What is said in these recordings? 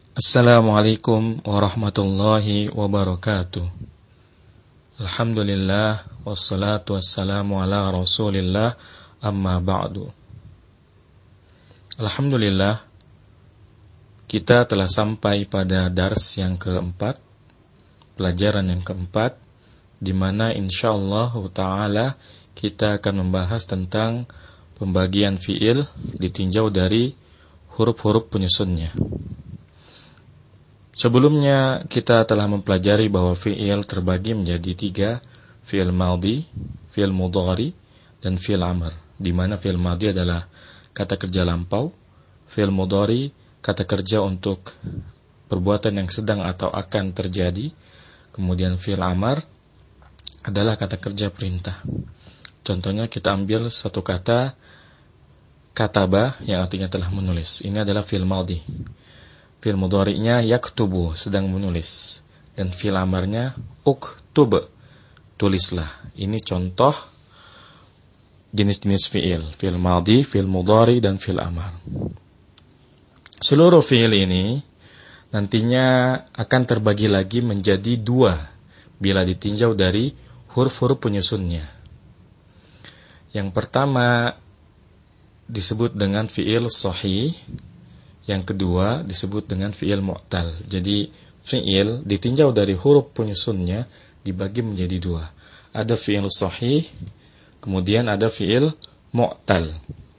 Assalamualaikum warahmatullahi wabarakatuh. Alhamdulillah wassalatu wassalamu ala Rasulillah amma ba'du. Alhamdulillah, kita telah sampai pada dars yang keempat, pelajaran yang keempat, di mana insyaallah ta'ala kita akan membahas tentang pembagian fi'il ditinjau dari huruf-huruf penyusunnya. Sebelumnya kita telah mempelajari bahwa fi'il terbagi menjadi 3, fi'il madhi, fi'il mudhari, dan fi'il amr. Di mana fi'il madhi adalah kata kerja lampau, fi'il mudhari kata kerja untuk perbuatan yang sedang atau akan terjadi, kemudian fi'il amr adalah kata kerja perintah. Contohnya kita ambil satu kata kataba yang artinya telah menulis. Ini adalah fi'il madhi. Fi'il mudhari'nya yaktubu, sedang menulis. Dan fi'il amarnya uktub, tulislah. Ini contoh jenis-jenis fi'il. Fi'il madhi, fi'il mudhari, dan fi'il amar. Seluruh fi'il ini nantinya akan terbagi lagi menjadi 2 bila ditinjau dari huruf-huruf penyusunnya. Yang pertama disebut dengan fi'il sahih. Yang kedua disebut dengan fi'il mu'tal. Jadi fi'il ditinjau dari huruf penyusunnya dibagi menjadi 2. Ada fi'il sahih, kemudian ada fi'il mu'tal.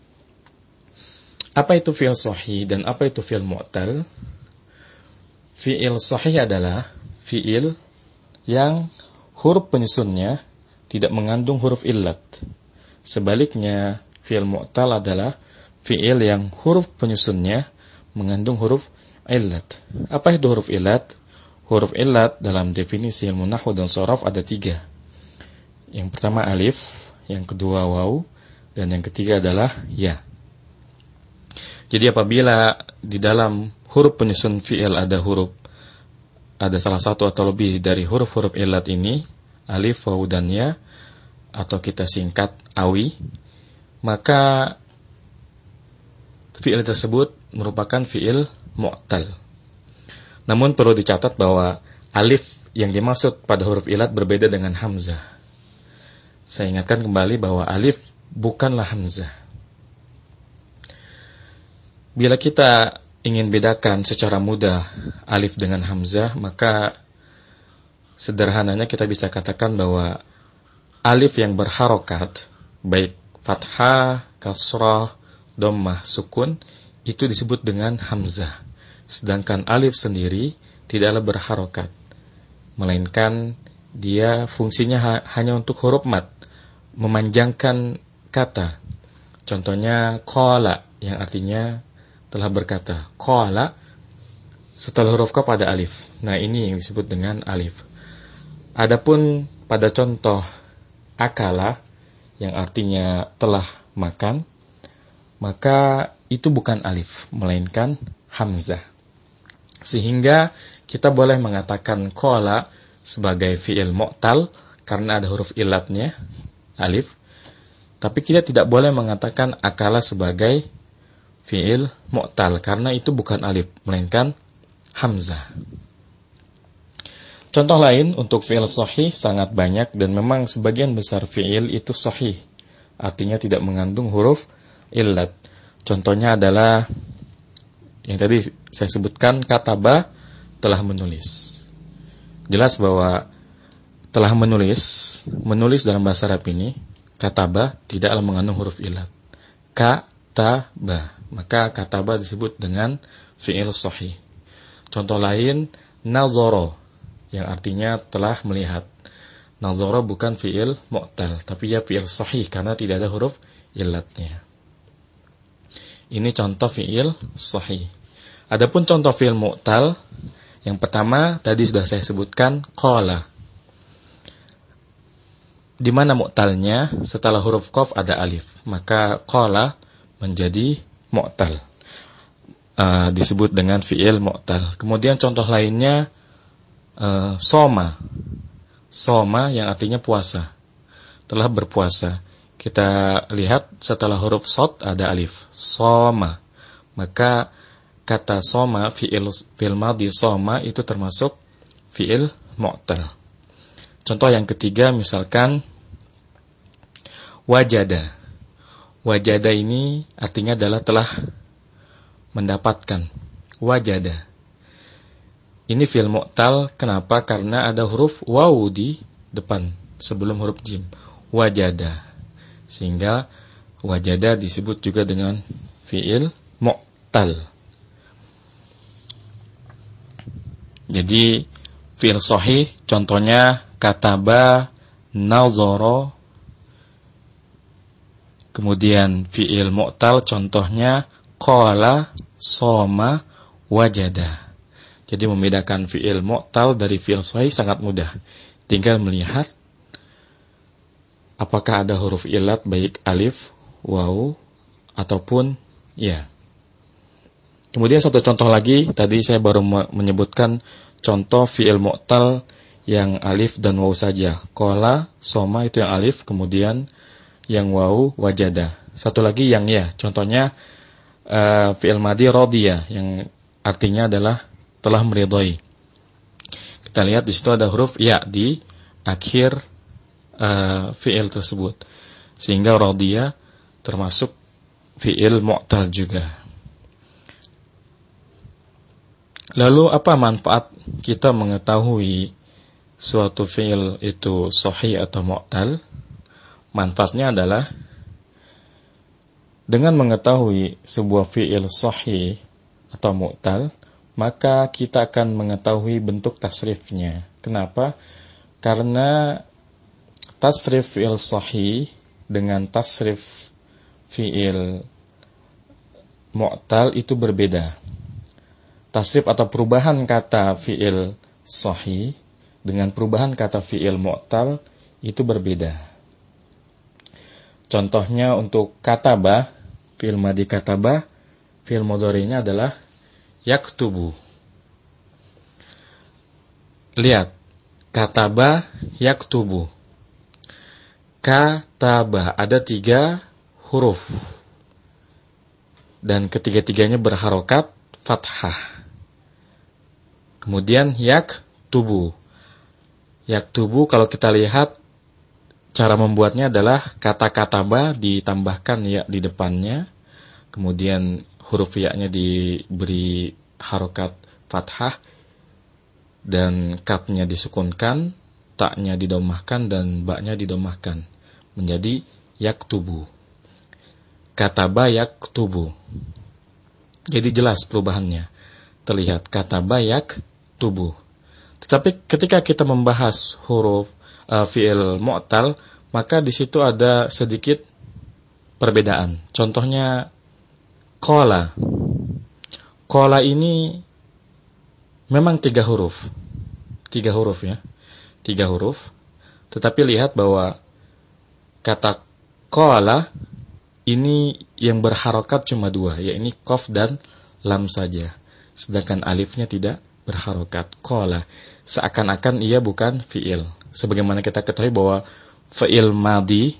Apa itu fi'il sahih dan apa itu fi'il mu'tal? Fi'il sahih adalah fi'il yang huruf penyusunnya tidak mengandung huruf illat. Sebaliknya, fi'il mu'tal adalah fi'il yang huruf penyusunnya mengandung huruf illat. Apa itu huruf illat? Huruf illat dalam definisi ilmu nahwu dan sharaf ada 3. Yang pertama alif, yang kedua waw, dan yang ketiga adalah ya. Jadi apabila di dalam huruf penyusun fi'il ada salah satu atau lebih dari huruf-huruf illat ini, alif, waw, dan ya, atau kita singkat awi, maka fi'il tersebut merupakan fi'il mu'tal. Namun perlu dicatat bahwa alif yang dimaksud pada huruf illat berbeda dengan hamzah. Saya ingatkan kembali bahwa alif bukanlah hamzah. Bila kita ingin bedakan secara mudah alif dengan hamzah, maka sederhananya kita bisa katakan bahwa alif yang berharokat, baik fathah, kasrah, dhammah, sukun, itu disebut dengan hamzah. Sedangkan alif sendiri tidaklah berharokat, melainkan dia fungsinya hanya untuk huruf mad, memanjangkan kata. Contohnya qala, yang artinya telah berkata. Qala, setelah huruf qaf ada alif. Nah, ini yang disebut dengan alif. Adapun pada contoh akala, yang artinya telah makan, maka itu bukan alif, melainkan hamzah. Sehingga kita boleh mengatakan qala sebagai fi'il mu'tal karena ada huruf illatnya, alif. Tapi kita tidak boleh mengatakan akala sebagai fi'il mu'tal karena itu bukan alif, melainkan hamzah. Contoh lain untuk fi'il sahih sangat banyak dan memang sebagian besar fi'il itu sahih, artinya tidak mengandung huruf illat. Contohnya adalah yang tadi saya sebutkan, kataba, telah menulis. Jelas bahwa telah menulis dalam bahasa Arab ini, kataba tidaklah mengandung huruf illat. Kataba, maka kataba disebut dengan fi'il sahih. Contoh lain, nazara, yang artinya telah melihat. Nazara bukan fi'il mu'tal, tapi ya fi'il sahih karena tidak ada huruf illatnya. Ini contoh fi'il sahih. Adapun contoh fi'il mu'tal, yang pertama tadi sudah saya sebutkan qala. Di mana mu'talnya? Setelah huruf qaf ada alif, maka qala menjadi mu'tal. Disebut dengan fi'il mu'tal. Kemudian contoh lainnya soma. Soma yang artinya puasa. Telah berpuasa. Kita lihat setelah huruf shad ada alif. Soma. Maka kata soma, fi'il madhi soma itu termasuk fi'il mu'tal. Contoh yang ketiga misalkan wajada. Wajada ini artinya adalah telah mendapatkan. Wajada. Ini fi'il mu'tal, kenapa? Karena ada huruf wawu di depan sebelum huruf jim. Wajada. Sehingga wajada disebut juga dengan fi'il mu'tal. Jadi fi'il sahih contohnya kataba, nazara. Kemudian fi'il mu'tal contohnya qala, soma, wajada. Jadi membedakan fi'il mu'tal dari fi'il sahih sangat mudah. Tinggal melihat apakah ada huruf ilat baik alif, waw ataupun ya. Kemudian satu contoh lagi, tadi saya baru menyebutkan contoh fi'il mu'tal yang alif dan waw saja. Qala, soma itu yang alif, kemudian yang waw, wajada. Satu lagi yang ya, contohnya fi'il madhi radiya yang artinya adalah telah meridhai. Kita lihat di situ ada huruf ya di akhir fi'il tersebut. Sehingga radiya termasuk fi'il mu'tal juga. Lalu apa manfaat kita mengetahui suatu fi'il itu sahih atau mu'tal? Manfaatnya adalah dengan mengetahui sebuah fi'il sahih atau mu'tal, maka kita akan mengetahui bentuk tasrifnya. Kenapa? Karena tasrif fi'il sahih dengan tasrif fi'il mu'tal itu berbeda. Tasrif atau perubahan kata fi'il sahih dengan perubahan kata fi'il mu'tal itu berbeda. Contohnya untuk kataba, fi'il madhi kataba, fi'il mudhari'nya adalah yaktubu. Lihat, kataba, yaktubu. Kataba, ada 3 huruf. Dan ketiga-tiganya berharokat fathah. Kemudian yaktubu. Yaktubu kalau kita lihat cara membuatnya adalah kata kataba ditambahkan ya di depannya. Kemudian huruf ya-nya diberi harokat fathah. Dan kaf-nya disukunkan, ta-nya didomahkan dan ba-nya didomahkan. Menjadi yaktubu. Kataba yaktubu. Jadi jelas perubahannya. Terlihat kataba yaktubu. Tetapi ketika kita membahas huruf fi'il mu'tal, maka di situ ada sedikit perbedaan. Contohnya qala. Qala ini memang 3 huruf. 3 huruf ya. 3 huruf. Tetapi lihat bahwa kata qala ini yang berharokat cuma 2, yaitu qaf dan lam saja. Sedangkan alifnya tidak berharokat. Qala. Seakan-akan ia bukan fi'il. Sebagaimana kita ketahui bahwa fi'il madhi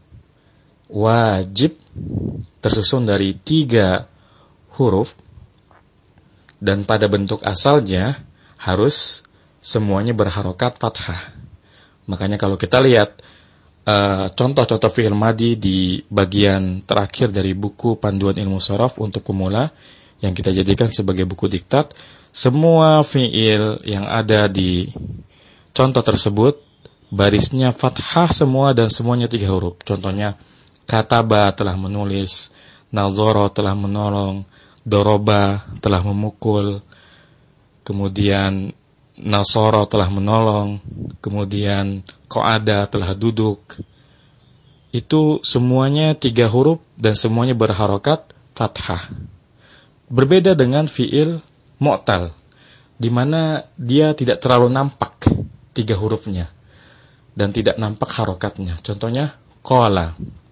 wajib tersusun dari 3 huruf. Dan pada bentuk asalnya harus semuanya berharokat fathah. Makanya kalau kita lihat contoh-contoh fi'il madhi di bagian terakhir dari buku Panduan Ilmu Sharaf untuk pemula yang kita jadikan sebagai buku diktat, semua fi'il yang ada di contoh tersebut barisnya fathah semua dan semuanya 3 huruf. Contohnya kataba telah menulis, nazara telah menolong, doroba telah memukul, kemudian nasara telah menolong, kemudian qa'ada telah duduk. Itu semuanya 3 huruf dan semuanya berharokat fathah. Berbeda dengan fi'il mu'tal, di mana dia tidak terlalu nampak 3 hurufnya dan tidak nampak harokatnya. Contohnya qala.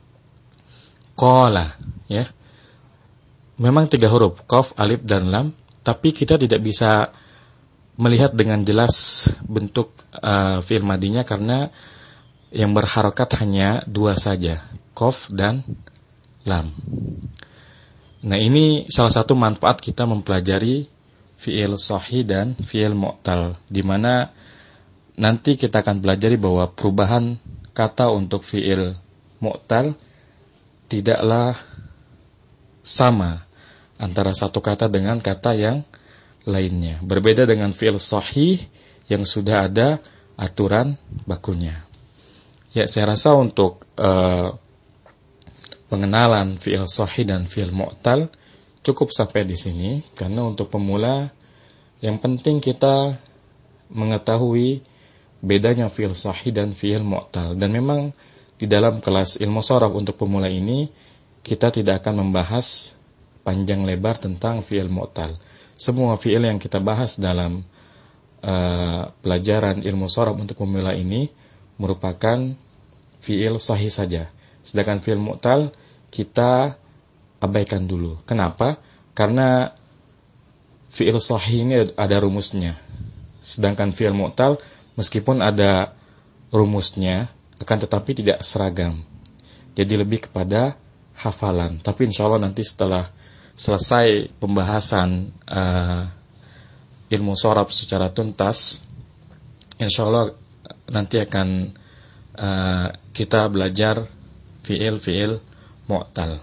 Qala, ya. Memang 3 huruf, qaf, alif dan lam, tapi kita tidak bisa melihat dengan jelas bentuk fi'il madhinya karena yang berharokat hanya 2 saja, qaf dan lam. Nah, ini salah satu manfaat kita mempelajari fi'il sahih dan fi'il mu'tal, di mana nanti kita akan pelajari bahwa perubahan kata untuk fi'il mu'tal tidaklah sama antara satu kata dengan kata yang lainnya. Berbeda dengan fi'il sahih yang sudah ada aturan bakunya. Ya, saya rasa untuk pengenalan fi'il sahih dan fi'il mu'tal cukup sampai di sini, karena untuk pemula yang penting kita mengetahui bedanya fi'il sahih dan fi'il mu'tal. Dan memang di dalam kelas ilmu sharaf untuk pemula ini kita tidak akan membahas panjang lebar tentang fi'il mu'tal. Semua fi'il yang kita bahas dalam pelajaran ilmu sharaf untuk pemula ini merupakan fi'il sahih saja. Sedangkan fi'il mu'tal kita abaikan dulu. Kenapa? Karena fi'il sahih ini ada rumusnya. Sedangkan fi'il mu'tal meskipun ada rumusnya, akan tetapi tidak seragam. Jadi lebih kepada hafalan. Tapi insya Allah nanti setelah selesai pembahasan ilmu sharaf secara tuntas, insya Allah nanti akan kita belajar fi'il mu'tal.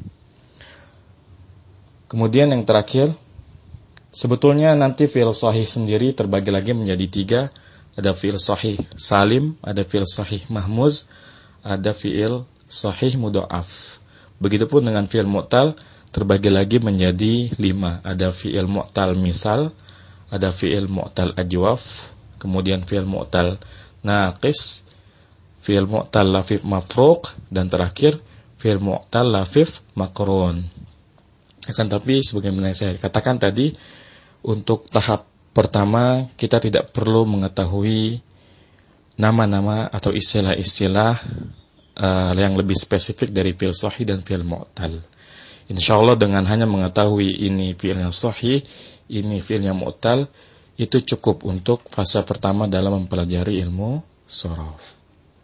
Kemudian yang terakhir, sebetulnya nanti fi'il sahih sendiri terbagi lagi menjadi 3. Ada fi'il sahih salim, ada fi'il sahih mahmuz, ada fi'il sahih mudha'af. Begitupun dengan fi'il mu'tal terbagi lagi menjadi 5. Ada fi'il mu'tal misal, ada fi'il mu'tal ajwaf, kemudian fi'il mu'tal naqis, fi'il mu'tal lafif mafruq, dan terakhir fi'il mu'tal lafif makrun. Akan tapi sebagaimana saya katakan tadi, untuk tahap pertama kita tidak perlu mengetahui nama-nama atau istilah-istilah yang lebih spesifik dari fi'il sahih dan fi'il mu'tal. Insyaallah dengan hanya mengetahui ini fi'ilnya sahih, ini fi'ilnya mu'tal, itu cukup untuk fase pertama dalam mempelajari ilmu sharaf.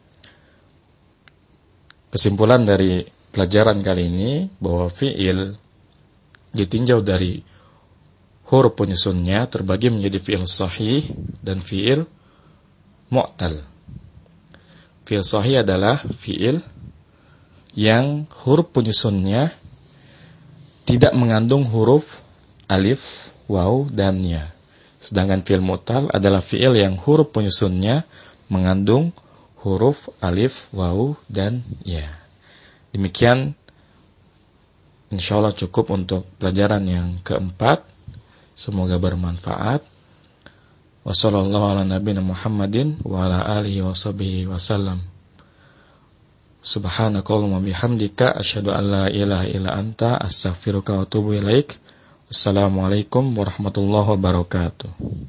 Kesimpulan dari pelajaran kali ini bahwa fi'il ditinjau dari huruf penyusunnya terbagi menjadi fi'il sahih dan fi'il mu'tal. Fi'il sahih adalah fi'il yang huruf penyusunnya tidak mengandung huruf alif, waw, dan ya. Sedangkan fi'il mu'tal adalah fi'il yang huruf penyusunnya mengandung huruf alif, waw, dan ya. Demikian insyaallah cukup untuk pelajaran yang keempat. Semoga bermanfaat. Wassallallahu ala nabiyina Muhammadin wa ala alihi washabihi wasallam. Subhanakallahumma bihamdika asyhadu an la ilaha illa anta astaghfiruka wa atubu ilaik. Wassalamualaikum warahmatullahi wabarakatuh.